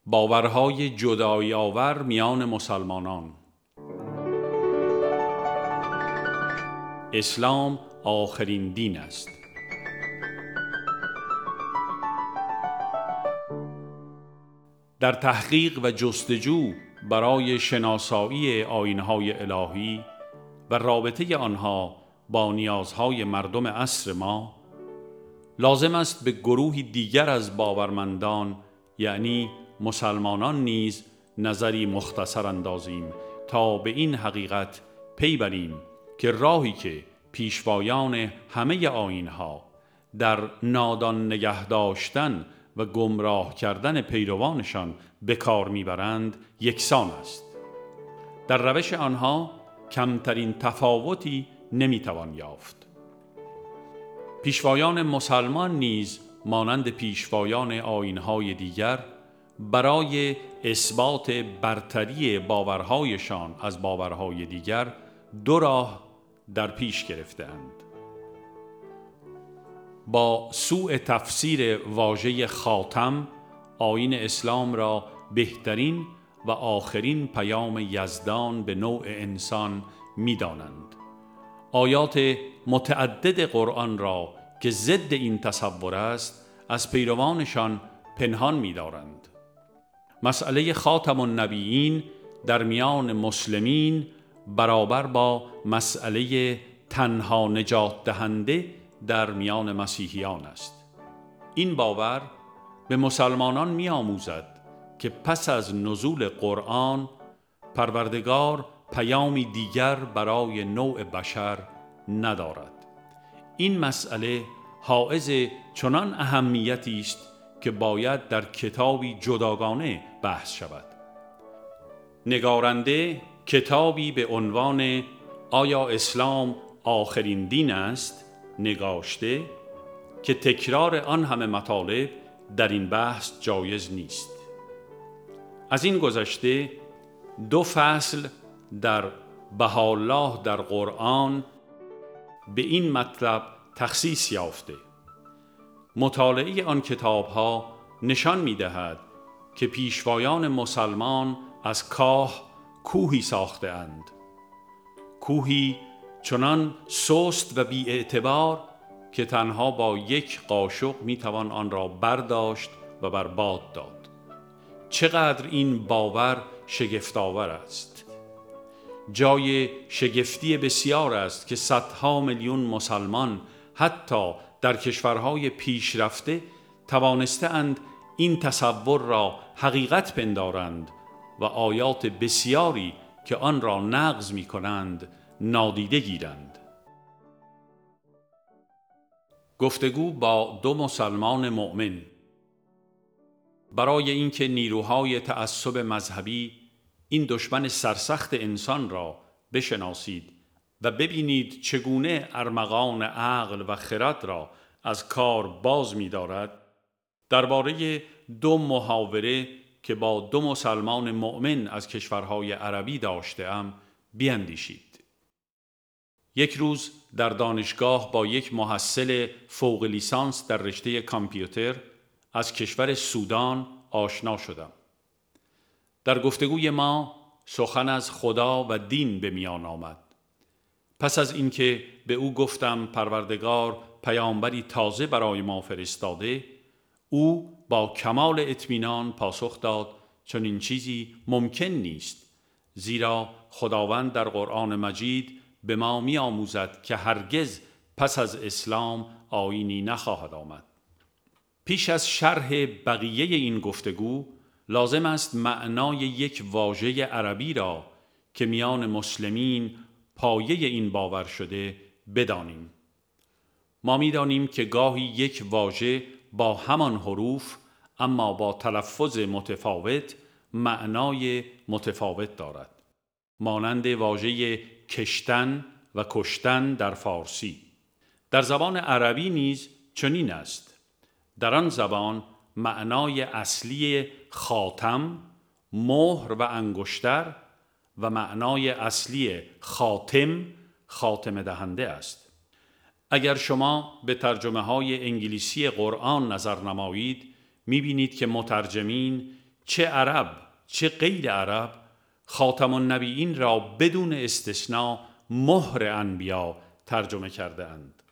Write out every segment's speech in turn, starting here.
باورهای جدایی آور میان مسلمانان. اسلام آخرین دین است. در تحقیق و جستجو برای شناسایی آیین‌های الهی و رابطه آنها با نیازهای مردم عصر ما، لازم است به گروهی دیگر از باورمندان، یعنی مسلمانان نیز نظری مختصر اندازیم تا به این حقیقت پی بریم که راهی که پیشوایان همه آیین‌ها در نادان نگه داشتن و گمراه کردن پیروانشان به کار میبرند یکسان است. در روش آنها کمترین تفاوتی نمیتوان یافت. پیشوایان مسلمان نیز مانند پیشوایان آیین‌های دیگر برای اثبات برتری باورهایشان از باورهای دیگر دو راه در پیش گرفته‌اند. با سوء تفسیر واژه خاتم، آیین اسلام را بهترین و آخرین پیام یزدان به نوع انسان می‌دانند. آیات متعدد قرآن را که ضد این تصور است از پیروانشان پنهان می‌دارند. مسئله خاتم النبیین در میان مسلمین برابر با مسئله تنها نجات دهنده در میان مسیحیان است. این باور به مسلمانان می‌آموزد که پس از نزول قرآن پروردگار پیامی دیگر برای نوع بشر ندارد. این مسئله حائز چنان اهمیتی است که باید در کتابی جداگانه بحث شود. نگارنده کتابی به عنوان آیا اسلام آخرین دین است نگاشته که تکرار آن همه مطالب در این بحث جایز نیست. از این گذشته 2 فصل در بهاءالله در قرآن به این مطلب تخصیص یافته. مطالعه آن کتاب‌ها نشان می‌دهد که پیشوایان مسلمان از کاه کوهی ساخته‌اند. کوهی چنان سست و بی‌اعتبار که تنها با یک قاشق می‌توان آن را برداشت و بر باد داد. چقدر این باور شگفت‌آور است. جای شگفتی بسیار است که صدها میلیون مسلمان حتی در کشورهای پیشرفته توانسته‌اند این تصور را حقیقت پندارند و آیات بسیاری که آن را نقض می‌کنند نادیده گیرند. گفتگو با 2 مسلمان مؤمن. برای اینکه نیروهای تعصب مذهبی، این دشمن سرسخت انسان را بشناسید و ببینید چگونه ارمغان عقل و خرد را از کار باز می‌دارد، درباره 2 محاوره که با 2 مسلمان مؤمن از کشورهای عربی داشته‌ام بیندیشید. یک روز در دانشگاه با یک محصل فوق لیسانس در رشته کامپیوتر از کشور سودان آشنا شدم. در گفتگوی ما سخن از خدا و دین به میان آمد. پس از اینکه به او گفتم پروردگار پیامبری تازه برای ما فرستاده، او با کمال اطمینان پاسخ داد چنین چیزی ممکن نیست، زیرا خداوند در قرآن مجید به ما می آموزد که هرگز پس از اسلام آیینی نخواهد آمد. پیش از شرح بقیه این گفتگو لازم است معنای یک واژه عربی را که میان مسلمین پایه این باور شده بدانیم. ما می‌دانیم که گاهی یک واژه با همان حروف اما با تلفظ متفاوت معنای متفاوت دارد. مانند واژه کشتن و کشتن در فارسی. در زبان عربی نیز چنین است. در آن زبان معنای اصلی خاتم، مهر و انگشتر و معنای اصلی خاتم، خاتمه دهنده است. اگر شما به ترجمه های انگلیسی قرآن نظر نمایید، می‌بینید که مترجمین چه عرب چه غیر عرب خاتم النبیین را بدون استثناء مهر انبیا ترجمه کرده اند.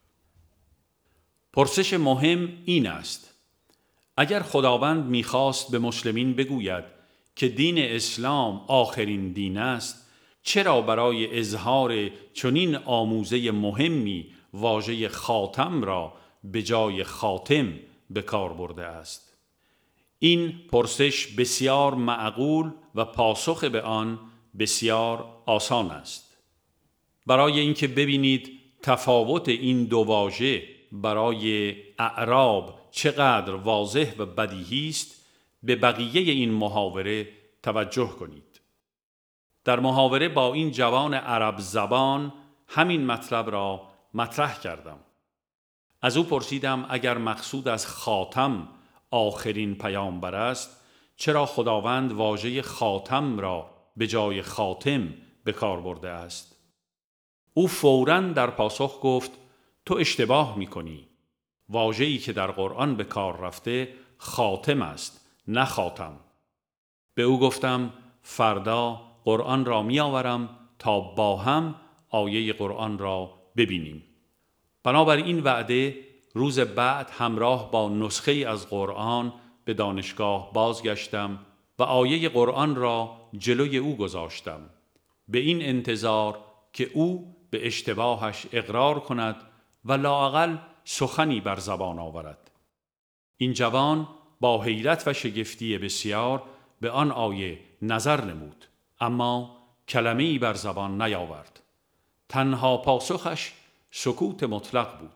پرسش مهم این است: اگر خداوند می‌خواست به مسلمین بگوید که دین اسلام آخرین دین است، چرا برای اظهار چنین آموزه مهمی واژه خاتم را به جای خاتم به کار برده است؟ این پرسش بسیار معقول و پاسخ به آن بسیار آسان است. برای اینکه ببینید تفاوت این دو واژه برای اعراب چقدر واضح و بدیهی است، به بقیه این محاوره توجه کنید. در محاوره با این جوان عرب زبان همین مطلب را مطرح کردم. از او پرسیدم اگر مقصود از خاتم آخرین پیامبر است، چرا خداوند واژه خاتم را به جای خاتم به کار برده است؟ او فوراً در پاسخ گفت: تو اشتباه می‌کنی. واژه‌ای که در قرآن به کار رفته خاتم است، نه خاتم. به او گفتم فردا قرآن را می‌آورم تا با هم آیه قرآن را ببینیم. بنابراین وعده روز بعد همراه با نسخه از قرآن به دانشگاه بازگشتم و آیه قرآن را جلوی او گذاشتم، به این انتظار که او به اشتباهش اقرار کند و لااقل سخنی بر زبان آورد. این جوان با حیرت و شگفتی بسیار به آن آیه نظر نمود، اما کلمه‌ای بر زبان نیاورد. تنها پاسخش سکوت مطلق بود.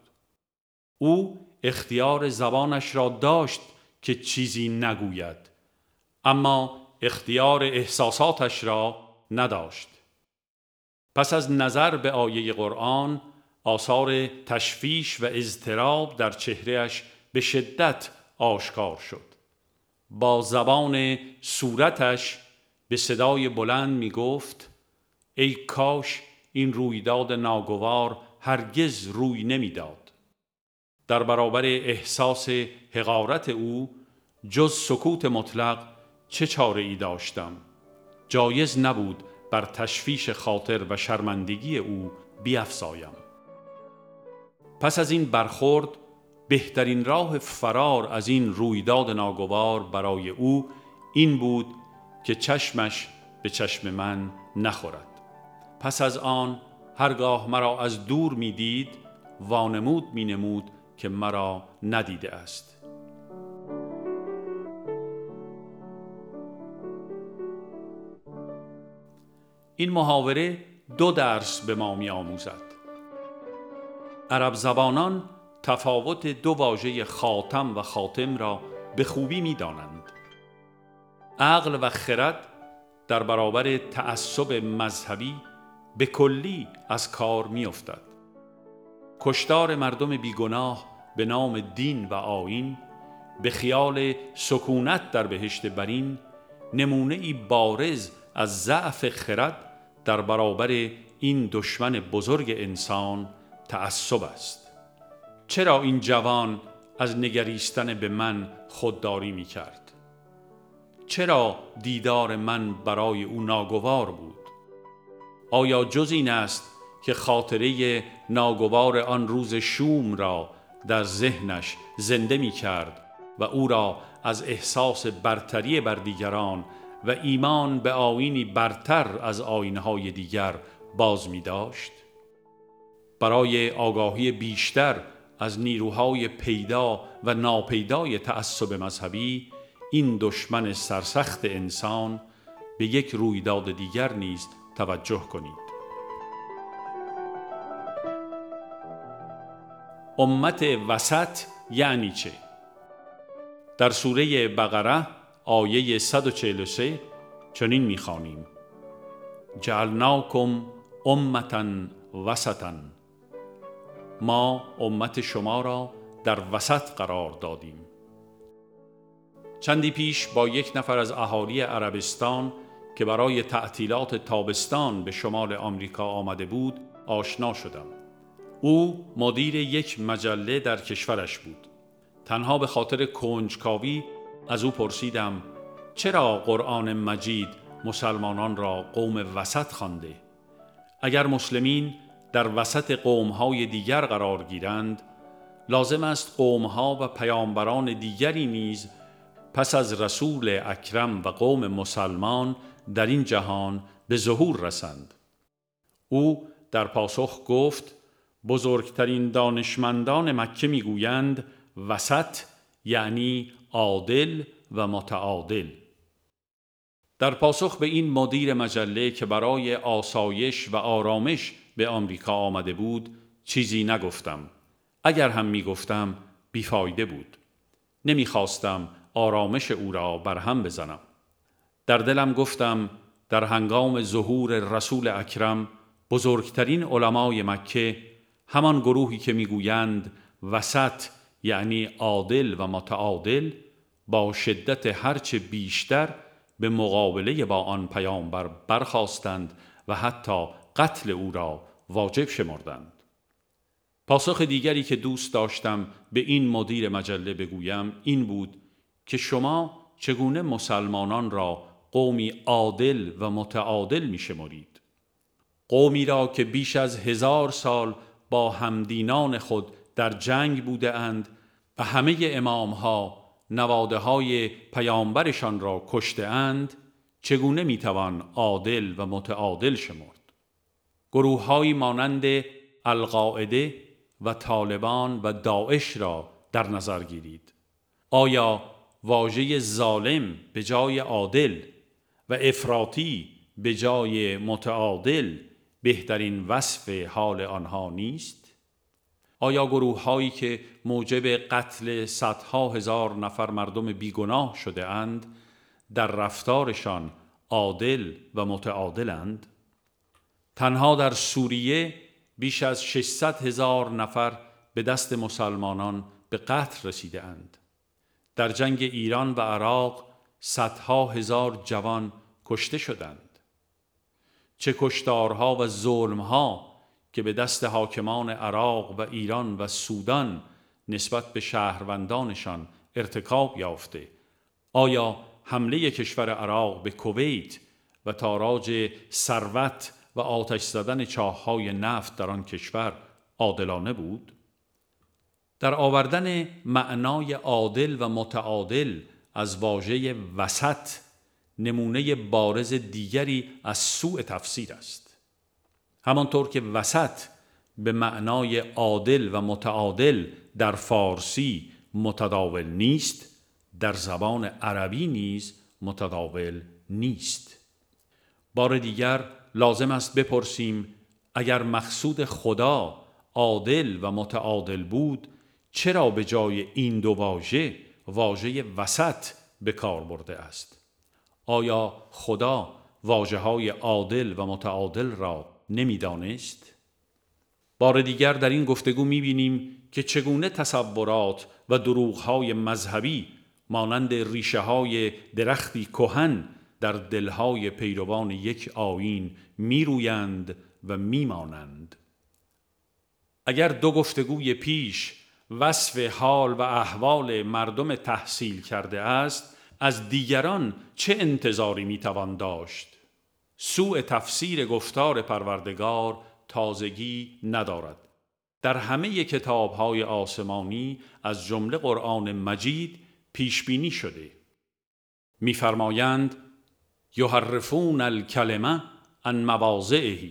او اختیار زبانش را داشت که چیزی نگوید، اما اختیار احساساتش را نداشت. پس از نظر به آیه قرآن، آثار تشویش و اضطراب در چهرهش به شدت آشکار شد. با زبان صورتش به صدای بلند می گفت: ای کاش این رویداد ناگوار هرگز روی نمی داد. در برابر احساس حقارت او جز سکوت مطلق چه چاره ای داشتم؟ جایز نبود بر تشویش خاطر و شرمندگی او بیفزایم. پس از این برخورد بهترین راه فرار از این رویداد ناگوار برای او این بود که چشمش به چشم من نخورد. پس از آن هرگاه مرا از دور می دید وانمود می نمود که مرا ندیده است. این محاوره 2 درس به ما می آموزد. عرب زبانان تفاوت 2 واژه خاتم و خاتم را به خوبی می دانند. عقل و خرد در برابر تعصب مذهبی به کلی از کار می افتد. کشتار مردم بیگناه به نام دین و آیین، به خیال سکونت در بهشت برین، نمونه‌ای بارز از ضعف خرد در برابر این دشمن بزرگ انسان تعصب است. چرا این جوان از نگریستن به من خودداری می کرد؟ چرا دیدار من برای او ناگوار بود؟ آیا جز این است که خاطره ناگوار آن روز شوم را در ذهنش زنده می کرد و او را از احساس برتری بر دیگران و ایمان به آیینی برتر از آیین‌های دیگر باز می داشت؟ برای آگاهی بیشتر از نیروهای پیدا و ناپیدای تعصب مذهبی، این دشمن سرسخت انسان، به یک رویداد دیگر نیز توجه کنید. امت وسط یعنی چه؟ در سوره بقره آیه 143 چنین می‌خوانیم: جعلناکم امة وسطا، ما امت شما را در وسط قرار دادیم. چندی پیش با یک نفر از اهالی عربستان که برای تعطیلات تابستان به شمال آمریکا آمده بود آشنا شدم. او مدیر یک مجله در کشورش بود. تنها به خاطر کنجکاوی از او پرسیدم: چرا قرآن مجید مسلمانان را قوم وسط خوانده؟ اگر مسلمین در وسط قوم‌های دیگر قرار گیرند، لازم است قوم‌ها و پیامبران دیگری نیز پس از رسول اکرم و قوم مسلمان در این جهان به ظهور رسند. او در پاسخ گفت: بزرگترین دانشمندان مکه میگویند وسط یعنی عادل و متعادل. در پاسخ به این مدیر مجله که برای آسایش و آرامش به آمریکا آمده بود چیزی نگفتم. اگر هم میگفتم بیفایده بود. نمیخواستم آرامش او را برهم بزنم. در دلم گفتم در هنگام ظهور رسول اکرم بزرگترین علمای مکه، همان گروهی که میگویند وسط یعنی عادل و متعادل، با شدت هرچه بیشتر به مقابله با آن پیامبر برخاستند و حتی قتل او را واجب شمردند. پاسخ دیگری که دوست داشتم به این مدیر مجله بگویم این بود که شما چگونه مسلمانان را قومی عادل و متعادل می شمرید؟ قومی را که بیش از 1000 سال با همدینان خود در جنگ بوده اند و همه امامها نواده های پیامبرشان را کشته اند، چگونه می توان عادل و متعادل شمرد؟ گروه‌هایی مانند القاعده و طالبان و داعش را در نظر گیرید. آیا واژه ظالم به جای عادل و افراطی به جای متعادل بهترین وصف حال آنها نیست؟ آیا گروه‌هایی که موجب قتل صدها هزار نفر مردم بیگناه شده اند در رفتارشان عادل و متعادلند؟ تنها در سوریه بیش از 600,000 نفر به دست مسلمانان به قتل رسیده اند. در جنگ ایران و عراق صدها هزار جوان کشته شدند. چه کشتارها و ظلمها که به دست حاکمان عراق و ایران و سودان نسبت به شهروندانشان ارتکاب یافته. آیا حمله کشور عراق به کویت و تاراج ثروت و آتش زدن چاه‌های نفت در آن کشور عادلانه بود؟ در آوردن معنای عادل و متعادل از واژه وسط نمونه بارز دیگری از سوء تفسیر است. همانطور که وسط به معنای عادل و متعادل در فارسی متداول نیست، در زبان عربی نیز متداول نیست. بار دیگر لازم است بپرسیم اگر مقصود خدا عادل و متعادل بود، چرا به جای این دو واژه وسط به کار برده است؟ آیا خدا واژه‌های عادل و متعادل را نمی‌دانست؟ بار دیگر در این گفتگو می‌بینیم که چگونه تصورات و دروغ‌های مذهبی مانند ریشه‌های درختی کهن در دلهای پیروان یک آیین می‌رویند و می‌مانند. اگر دو گفتگوی پیش وصف حال و احوال مردم تحصیل کرده است، از دیگران چه انتظاری میتوان داشت؟ سوء تفسیر گفتار پروردگار تازگی ندارد. در همه کتاب‌های آسمانی از جمله قرآن مجید پیشبینی شده. می‌فرمایند یحرفون الکلمه عن مواضعه،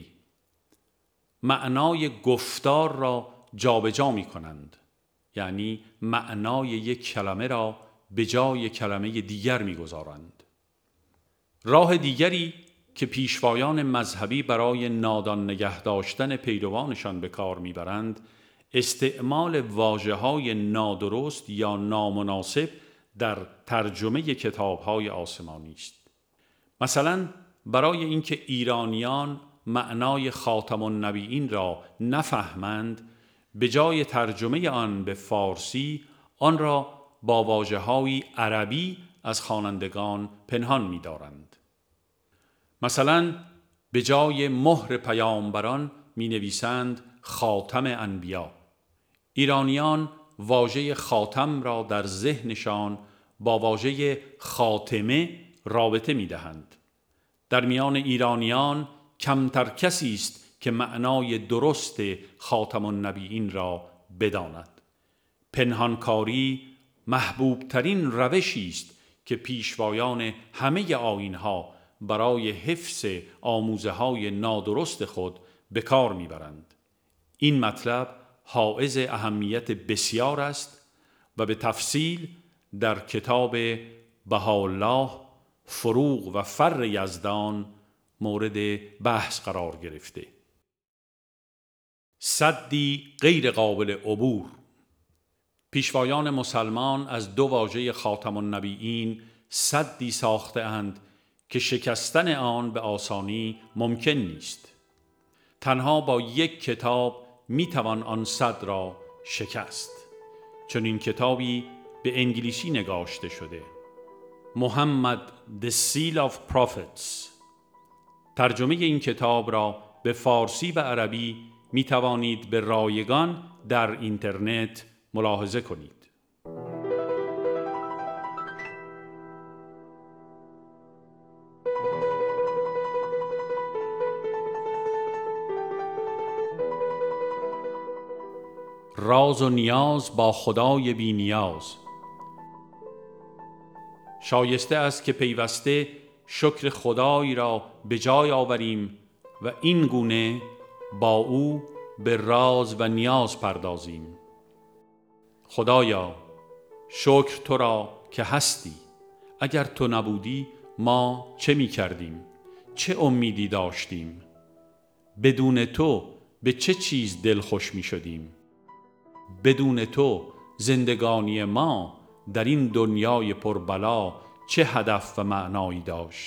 معنای گفتار را جابجا می‌کنند، یعنی معنای یک کلمه را به جای کلمه دیگر می‌گذارند. راه دیگری که پیشوایان مذهبی برای نادان نگه داشتن پیروانشان به کار می‌برند، استعمال واژه‌های نادرست یا نامناسب در ترجمه کتاب‌های آسمانی است. مثلا برای اینکه ایرانیان معنای خاتم النبیین را نفهمند، به جای ترجمه آن به فارسی آن را با واژه‌های عربی از خوانندگان پنهان می‌دارند. مثلا به جای مهر پیامبران می‌نویسند خاتم انبیا. ایرانیان واژه خاتم را در ذهنشان با واژه خاتمه رابطه می دهند. در میان ایرانیان کمتر کسی است که معنای درست خاتم النبیین را بداند. پنهانکاری محبوب ترین روشی است که پیشوایان همه آیین‌ها برای حفظ آموزه‌های نادرست خود به کار می‌برند. این مطلب حائز اهمیت بسیار است و به تفصیل در کتاب بهاءالله فروغ و فر یزدان مورد بحث قرار گرفته. سدی غیر قابل عبور. پیشوایان مسلمان از دو واژه خاتم النبیین سدی ساخته اند که شکستن آن به آسانی ممکن نیست. تنها با یک کتاب میتوان آن سد را شکست. چون این کتابی به انگلیسی نگاشته شده: محمد The Seal of Prophets. ترجمه این کتاب را به فارسی و عربی می توانید به رایگان در اینترنت ملاحظه کنید. راز و نیاز با خدای بی نیاز. شایسته است که پیوسته شکر خدای را به جای آوریم و این گونه با او به راز و نیاز پردازیم. خدایا، شکر تو را که هستی. اگر تو نبودی ما چه می کردیم؟ چه امیدی داشتیم؟ بدون تو به چه چیز دلخوش می شدیم؟ بدون تو زندگانی ما در این دنیای پربلا چه هدف و معنایی داشت؟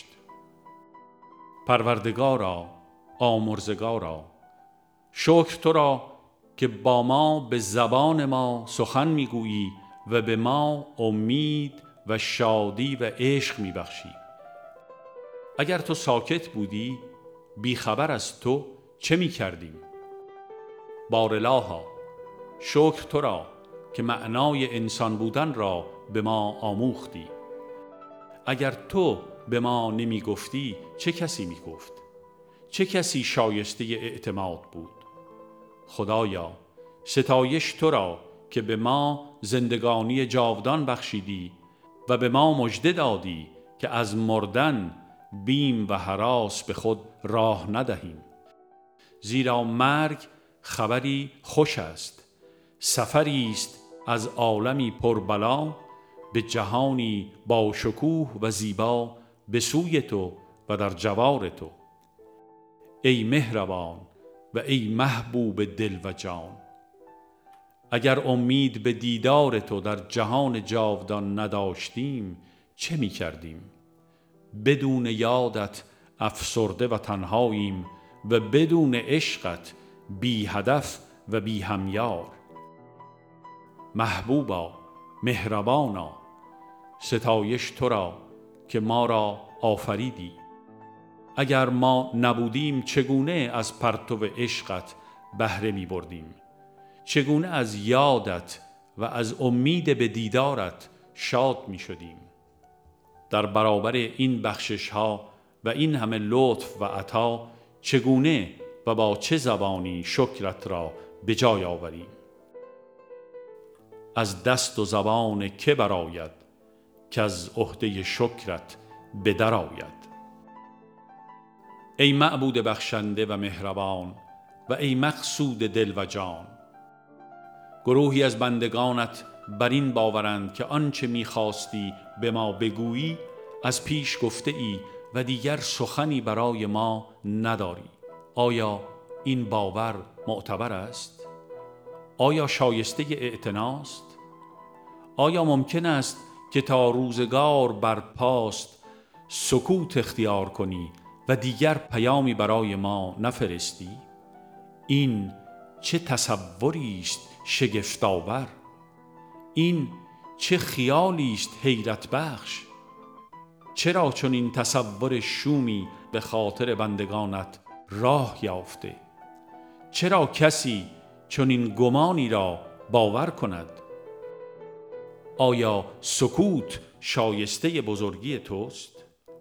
پروردگارا، آمرزگارا، شکر تو را که با ما به زبان ما سخن میگویی و به ما امید و شادی و عشق میبخشی. اگر تو ساکت بودی بیخبر از تو چه میکردیم؟ بارالها، شکر تو را که معنای انسان بودن را به ما آموختی. اگر تو به ما نمی گفتی چه کسی می گفت؟ چه کسی شایسته اعتماد بود؟ خدایا، ستایش تو را که به ما زندگانی جاودان بخشیدی و به ما مژده دادی که از مردن بیم و هراس به خود راه ندهیم. زیرا مرگ خبری خوش است، سفری است از عالمی پربلا به جهانی با شکوه و زیبا به سوی تو و در جوار تو. ای مهربان و ای محبوب دل و جان، اگر امید به دیدار تو در جهان جاودان نداشتیم چه می کردیم؟ بدون یادت افسرده و تنهاییم و بدون عشقت بی هدف و بی همیار. محبوبا، مهربانا، ستایش تو را که ما را آفریدی. اگر ما نبودیم چگونه از پرتو عشقت بهره می بردیم؟ چگونه از یادت و از امید به دیدارت شاد می شدیم؟ در برابر این بخشش ها و این همه لطف و عطا چگونه و با چه زبانی شکرت را به جای آوریم؟ از دست و زبان که برآید که از عهده شکرت به در آید. ای معبود بخشنده و مهربان و ای مقصود دل و جان، گروهی از بندگانت بر این باورند که آنچه می‌خواستی به ما بگویی از پیش گفته ای و دیگر سخنی برای ما نداری. آیا این باور معتبر است؟ آیا شایسته اعتناست؟ آیا ممکن است که تا روزگار برپاست سکوت اختیار کنی و دیگر پیامی برای ما نفرستی؟ این چه تصوری است شگفت‌آور! این چه خیالی است حیرت بخش! چرا چون این تصور شومی به خاطر بندگانت راه یافته؟ چرا کسی چون این گمانی را باور کند؟ آیا سکوت شایسته بزرگی توست؟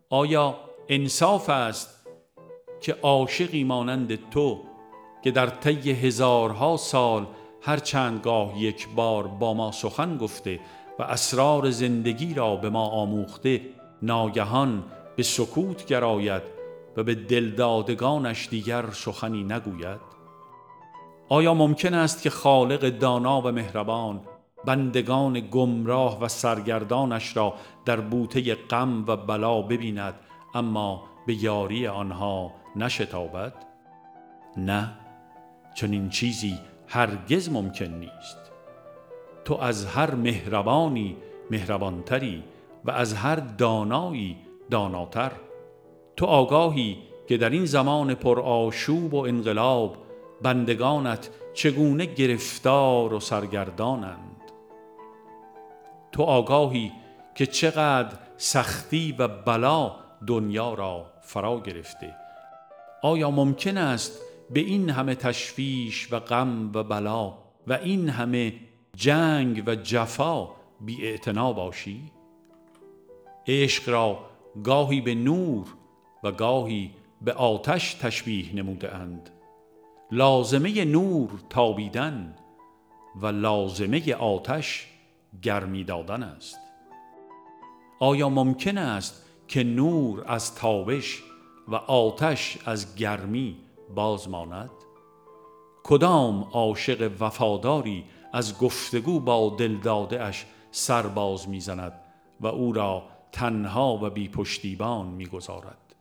آیا انصاف است که عاشقی مانند تو که در طی هزارها سال هر چند گاه یک بار با ما سخن گفته و اسرار زندگی را به ما آموخته، ناگهان به سکوت گراید و به دلدادگانش دیگر سخنی نگوید؟ آیا ممکن است که خالق دانا و مهربان بندگان گمراه و سرگردانش را در بوته غم و بلا ببیند اما به یاری آنها نشتابد؟ نه، چنین چیزی هرگز ممکن نیست. تو از هر مهربانی مهربانتری و از هر دانایی داناتر. تو آگاهی که در این زمان پرآشوب و انقلاب بندگانت چگونه گرفتار و سرگردانند. تو آگاهی که چقدر سختی و بلا دنیا را فرا گرفته. آیا ممکن است به این همه تشویش و غم و بلا و این همه جنگ و جفا بی‌اعتنا باشی؟ عشق را گاهی به نور و گاهی به آتش تشبیه نموده اند. لازمه نور تابیدن و لازمه آتش گرمی دادن است. آیا ممکن است که نور از تابش و آتش از گرمی باز ماند؟ کدام عاشق وفاداری از گفتگو با دلداده اش سر باز می‌زند و او را تنها و بی پشتیبان می‌گذارد؟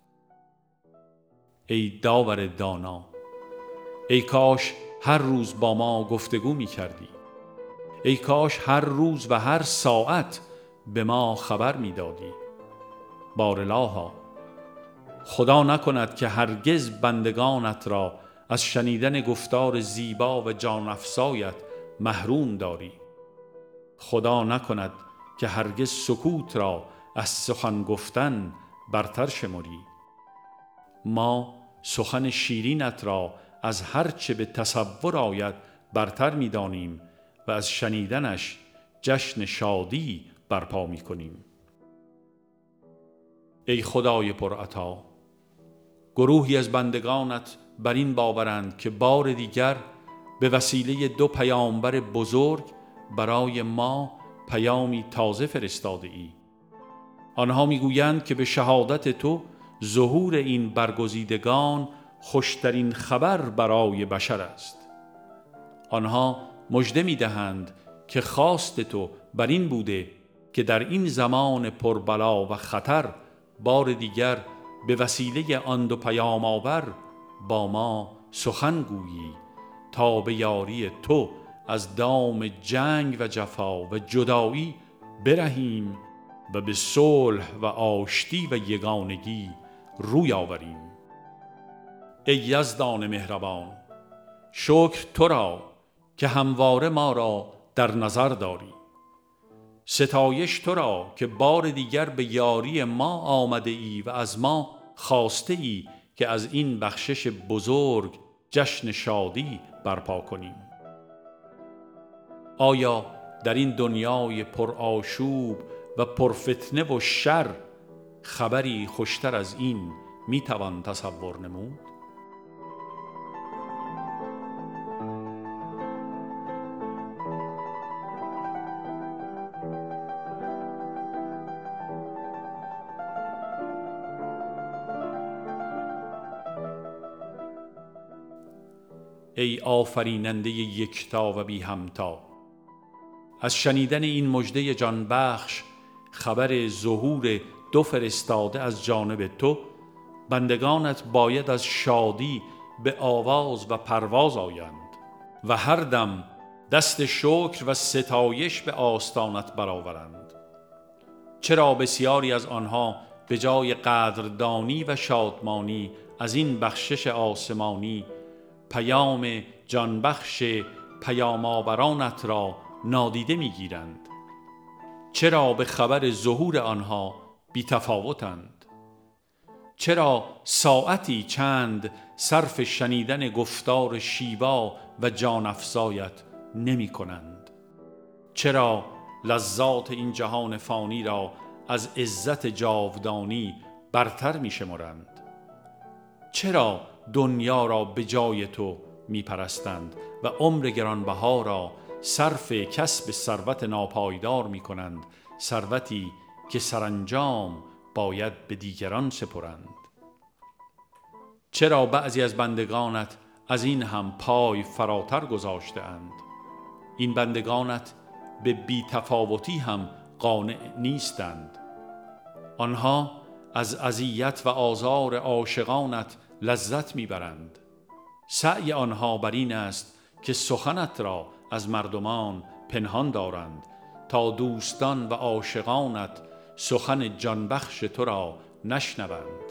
ای داور دانا، ای کاش هر روز با ما گفتگو می‌کردی. ای کاش هر روز و هر ساعت به ما خبر می‌دادی. بارالها، خدا نکند که هرگز بندگانت را از شنیدن گفتار زیبا و جان افزایت محروم داری. خدا نکند که هرگز سکوت را از سخن گفتن برتر شمری. ما سخن شیرینت را از هر چه به تصور آید برتر می‌دانیم و از شنیدنش جشن شادی برپا می‌کنیم. ای خدای پرعطا، گروهی از بندگانت بر این باورند که بار دیگر به وسیله 2 پیامبر بزرگ برای ما پیامی تازه فرستاده ای. آنها میگویند که به شهادت تو ظهور این برگزیدگان خوشترین خبر برای بشر است. آنها مژده میدهند که خواست تو بر این بوده که در این زمان پربلا و خطر بار دیگر به وسیله آن 2 پیام آور با ما سخن گویی تا به یاری تو از دام جنگ و جفا و جدایی برهیم و به صلح و آشتی و یگانگی روی آوریم. ای یزدان مهربان، شکر تو را که همواره ما را در نظر داری. ستایش تو را که بار دیگر به یاری ما آمده ای و از ما خواسته ای که از این بخشش بزرگ جشن شادی برپا کنیم. آیا در این دنیای پرآشوب و پرفتنه و شر خبری خوشتر از این میتوان تصور نمود؟ ای آفریننده یکتا و بی همتا، از شنیدن این مژده جان بخش خبر ظهور 2 فرستاده از جانب تو، بندگانت باید از شادی به آواز و پرواز آیند و هر دم دست شکر و ستایش به آستانت برآورند. چرا بسیاری از آنها به جای قدردانی و شادمانی از این بخشش آسمانی پیام جانبخش پیام آورانت را نادیده میگیرند؟ چرا به خبر ظهور آنها بی‌تفاوتند؟ چرا ساعتی چند صرف شنیدن گفتار شیوا و جان افزایت نمی کنند؟ چرا لذات این جهان فانی را از عزت جاودانی برتر می شمرند. چرا دنیا را به جای تو می پرستند و عمر گرانبها را صرف کسب ثروت ناپایدار می کنند، ثروتی که سرانجام باید به دیگران سپرند؟ چرا بعضی از بندگانت از این هم پای فراتر گذاشته اند؟ این بندگانت به بی‌تفاوتی هم قانع نیستند. آنها از اذیت و آزار عاشقانت لذت میبرند. سعی آنها بر این است که سخنت را از مردمان پنهان دارند تا دوستان و عاشقانت سخن جانبخش تو را نشنوند.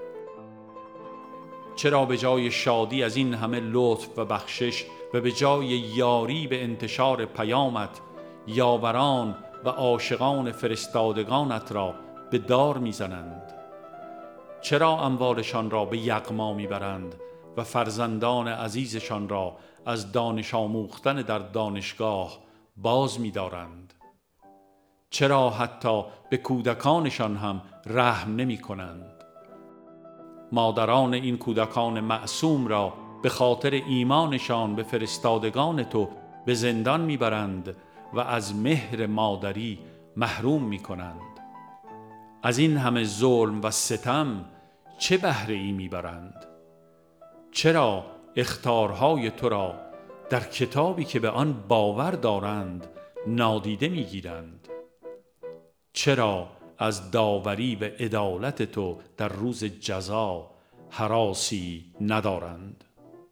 چرا به جای شادی از این همه لطف و بخشش و به جای یاری به انتشار پیامت، یاوران و عاشقان فرستادگانت را به دار میزنند؟ چرا اموالشان را به یغما میبرند و فرزندان عزیزشان را از دانش آموختن در دانشگاه باز می‌دارند؟ چرا حتی به کودکانشان هم رحم نمی کنند؟ مادران این کودکان معصوم را به خاطر ایمانشان به فرستادگان تو به زندان میبرند و از مهر مادری محروم می کنند. از این همه ظلم و ستم چه بهره ای میبرند؟ چرا اخطارهای تو را در کتابی که به آن باور دارند نادیده میگیرند؟ چرا از داوری و عدالت تو در روز جزا هراسی ندارند؟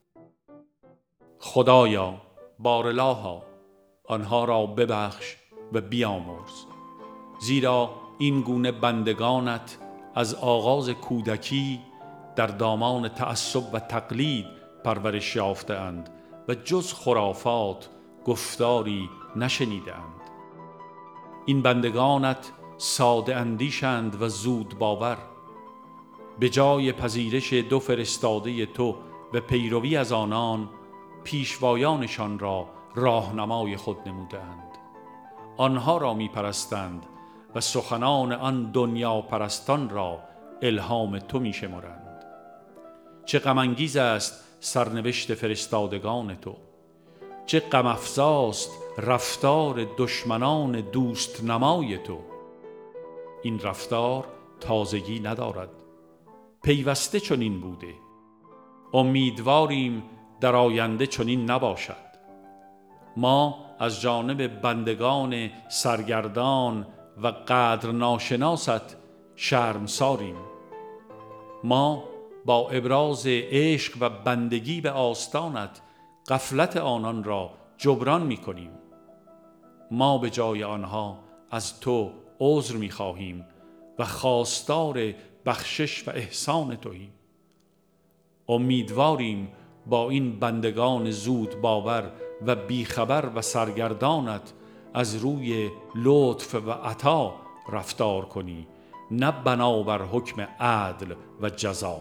خدایا، بارلاها، آنها را ببخش و بیامرز، زیرا این گونه بندگانت از آغاز کودکی در دامان تعصب و تقلید پرورش یافته‌اند و جز خرافات گفتاری نشنیده‌اند. این بندگانت ساده اندیشند و زود باور. به جای پذیرش دو فرستاده تو و پیروی از آنان، پیشوایانشان را راهنمای خود نمودند. آنها را می پرستند و سخنان آن دنیا پرستان را الهام تو می شمرند. چه غم انگیز است سرنوشت فرستادگان تو! چه غم افزاست رفتار دشمنان دوست نمای تو! این رفتار تازگی ندارد، پیوسته چنین بوده. امیدواریم در آینده چنین نباشد. ما از جانب بندگان سرگردان و قدر ناشناست شرمساریم. ما با ابراز عشق و بندگی به آستانت غفلت آنان را جبران می کنیم. ما به جای آنها از تو عذر می خواهیم و خواستار بخشش و احسان توییم. امیدواریم با این بندگان زود باور و بیخبر و سرگردانت از روی لطف و عطا رفتار کنی، نه بنابر حکم عدل و جزا.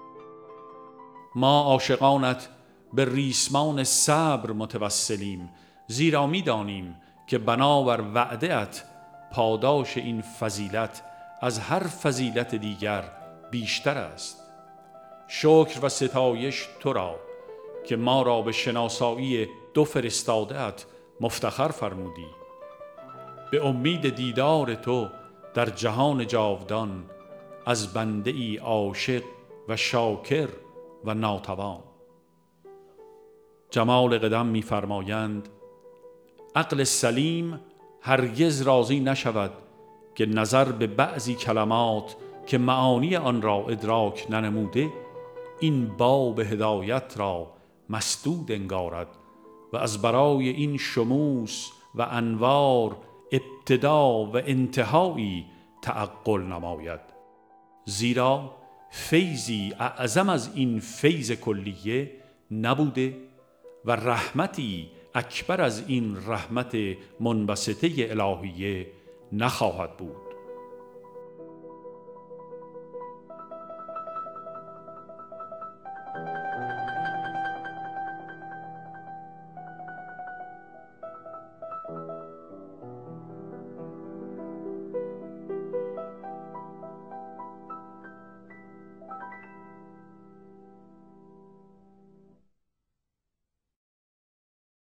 ما عاشقانت به ریسمان صبر متوسلیم، زیرا می دانیم که بنابر وعده‌ات پاداش این فضیلت از هر فضیلت دیگر بیشتر است. شکر و ستایش تو را که ما را به شناسایی دو فرستاده‌ات مفتخر فرمودی. به امید دیدار تو در جهان جاودان از بنده ای عاشق و شاکر و ناتوان. جمال قدم می فرمایند: عقل سلیم هرگز راضی نشود که نظر به بعضی کلمات که معانی آن را ادراک ننموده این باب هدایت را مسدود انگارد و از برای این شموس و انوار ابتدا و انتهایی تعقل نماید. زیرا فیضی اعظم از این فیض کلیه نبوده و رحمتی اکبر از این رحمت منبسطه الهیه نخواهد بود.